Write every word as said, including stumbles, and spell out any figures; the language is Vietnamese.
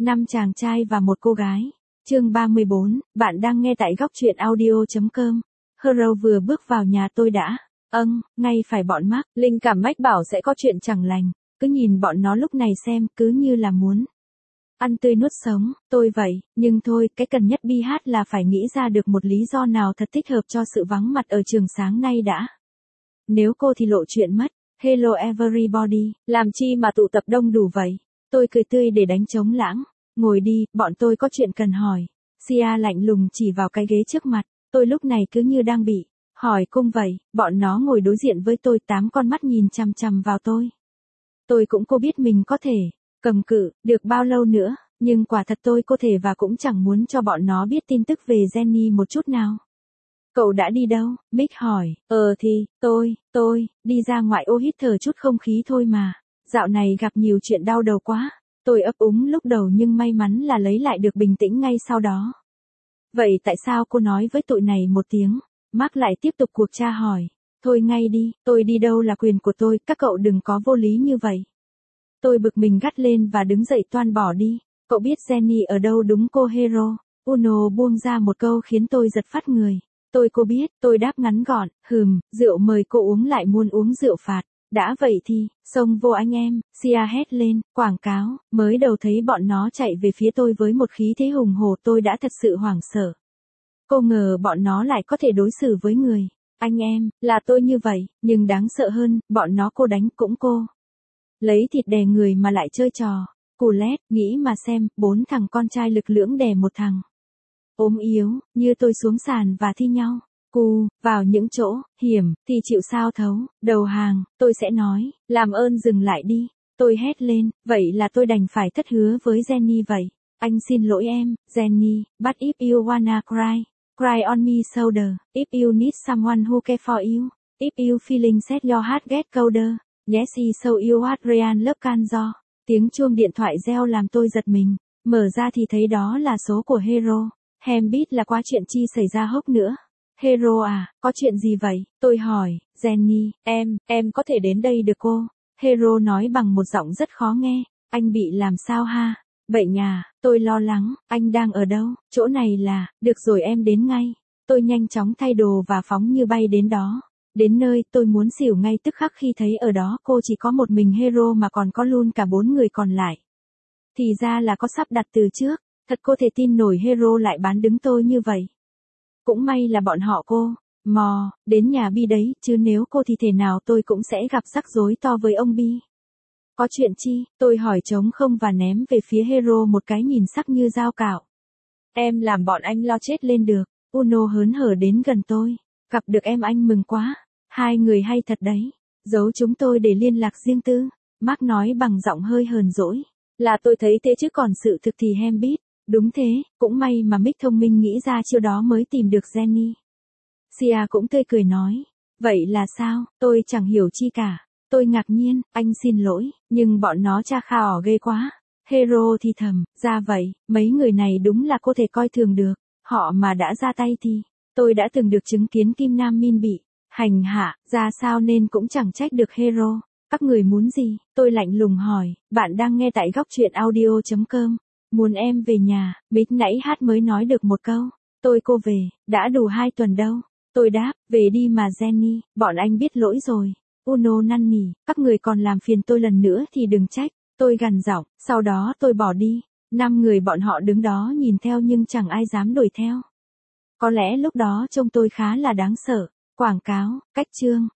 Năm chàng trai và một cô gái. Chương ba mươi bốn, bạn đang nghe tại góc truyện audio chấm com. Hero vừa bước vào nhà tôi đã. Âng, ngay phải bọn mắc. Linh cảm mách bảo sẽ có chuyện chẳng lành. Cứ nhìn bọn nó lúc này xem, cứ như là muốn ăn tươi nuốt sống, tôi vậy, nhưng thôi, cái cần nhất bi hát là phải nghĩ ra được một lý do nào thật thích hợp cho sự vắng mặt ở trường sáng nay đã. Nếu cô thì lộ chuyện mất. Hello everybody, làm chi mà tụ tập đông đủ vậy? Tôi cười tươi để đánh trống lãng. Ngồi đi, bọn tôi có chuyện cần hỏi. Sia lạnh lùng chỉ vào cái ghế trước mặt. Tôi lúc này cứ như đang bị hỏi cung vậy. Bọn nó ngồi đối diện với tôi, tám con mắt nhìn chằm chằm vào tôi. Tôi cũng cô biết mình có thể cầm cự được bao lâu nữa, nhưng quả thật tôi có thể và cũng chẳng muốn cho bọn nó biết tin tức về Jenny một chút nào. Cậu đã đi đâu? Mick hỏi. Ờ thì, tôi, tôi, đi ra ngoại ô hít thở chút không khí thôi mà. Dạo này gặp nhiều chuyện đau đầu quá. Tôi ấp úng lúc đầu nhưng may mắn là lấy lại được bình tĩnh ngay sau đó. Vậy tại sao cô nói với tụi này một tiếng? Mark lại tiếp tục cuộc tra hỏi. Thôi ngay đi, tôi đi đâu là quyền của tôi, các cậu đừng có vô lý như vậy. Tôi bực mình gắt lên và đứng dậy toan bỏ đi. Cậu biết Jenny ở đâu đúng cô Hero? Uno buông ra một câu khiến tôi giật phát người. Tôi cô biết, tôi đáp ngắn gọn, hừm, rượu mời cô uống lại muốn uống rượu phạt. Đã vậy thì, xông vô anh em, Sia hét lên, quảng cáo, mới đầu thấy bọn nó chạy về phía tôi với một khí thế hùng hổ tôi đã thật sự hoảng sợ. Cô ngờ bọn nó lại có thể đối xử với người. Anh em, là tôi như vậy, nhưng đáng sợ hơn, bọn nó cô đánh cũng cô. Lấy thịt đè người mà lại chơi trò. Cù lét, nghĩ mà xem, bốn thằng con trai lực lưỡng đè một thằng ốm yếu, như tôi xuống sàn và thi nhau. Cù, vào những chỗ hiểm, thì chịu sao thấu, đầu hàng, tôi sẽ nói, làm ơn dừng lại đi. Tôi hét lên, vậy là tôi đành phải thất hứa với Jenny vậy. Anh xin lỗi em, Jenny, but if you wanna cry, cry on me shoulder, if you need someone who care for you, if you feeling sad your heart get colder, yes so you what real love can do. Tiếng chuông điện thoại reo làm tôi giật mình, mở ra thì thấy đó là số của Hero. Hem biết là qua chuyện chi xảy ra hốc nữa. Hero à, có chuyện gì vậy? Tôi hỏi, Jenny, em, em có thể đến đây được cô? Hero nói bằng một giọng rất khó nghe, anh bị làm sao ha? Bệnh à, tôi lo lắng, anh đang ở đâu? Chỗ này là, được rồi em đến ngay. Tôi nhanh chóng thay đồ và phóng như bay đến đó. Đến nơi, tôi muốn xỉu ngay tức khắc khi thấy ở đó cô chỉ có một mình Hero mà còn có luôn cả bốn người còn lại. Thì ra là có sắp đặt từ trước. Thật cô thể tin nổi Hero lại bán đứng tôi như vậy. Cũng may là bọn họ cô mò đến nhà Bi đấy, chứ nếu cô thì thể nào tôi cũng sẽ gặp rắc rối to với ông Bi. Có chuyện chi? Tôi hỏi trống không và ném về phía Hero một cái nhìn sắc như dao cạo. Em làm bọn anh lo chết lên được. Uno hớn hở đến gần tôi. Gặp được em anh mừng quá. Hai người hay thật đấy. Giấu chúng tôi để liên lạc riêng tư. Mark nói bằng giọng hơi hờn dỗi. Là tôi thấy thế chứ còn sự thực thì em biết. Đúng thế, cũng may mà Mick thông minh nghĩ ra chiêu đó mới tìm được Jenny. Sia cũng tươi cười nói. Vậy là sao, tôi chẳng hiểu chi cả. Tôi ngạc nhiên, anh xin lỗi, nhưng bọn nó cha khảo ghê quá. Hero thì thầm, ra vậy, mấy người này đúng là cô thể coi thường được. Họ mà đã ra tay thì, tôi đã từng được chứng kiến Kim Nam Min bị hành hạ, ra sao nên cũng chẳng trách được Hero. Các người muốn gì? Tôi lạnh lùng hỏi, bạn đang nghe tại góc truyện audio chấm com. Muốn em về nhà, Mick nãy hát mới nói được một câu. Tôi cô về, đã đủ hai tuần đâu. Tôi đáp, về đi mà Jenny, bọn anh biết lỗi rồi. Uno năn nỉ, các người còn làm phiền tôi lần nữa thì đừng trách. Tôi gằn giọng, sau đó tôi bỏ đi. Năm người bọn họ đứng đó nhìn theo nhưng chẳng ai dám đuổi theo. Có lẽ lúc đó trông tôi khá là đáng sợ. Quảng cáo, cách chương.